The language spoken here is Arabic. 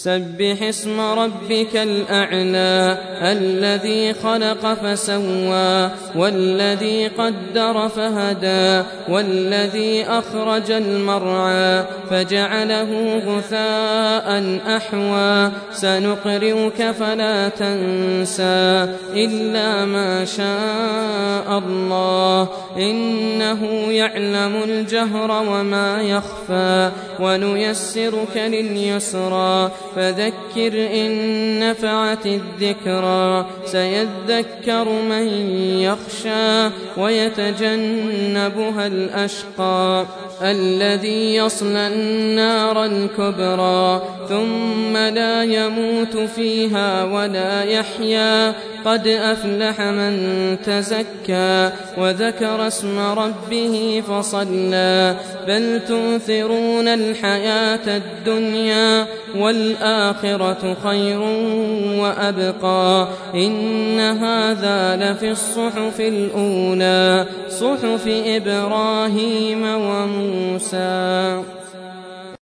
سبح اسم ربك الأعلى الذي خلق فسوى والذي قدر فهدى والذي أخرج المرعى فجعله غثاء أحوى سنقرئك فلا تنسى إلا ما شاء الله إنه يعلم الجهر وما يخفى ونيسرك لليسرى فذكر إن نفعت الذكرى سيذكر من يخشى ويتجنبها الأشقى الذي يصلى النار الكبرى ثم لا يموت فيها ولا يحيا قد أفلح من تزكى وذكر اسم ربه فصلى بل تؤثرون الحياة الدنيا والآخرة خير وأبقى إن هذا لفي الصحف الأولى صحف إبراهيم وموسى.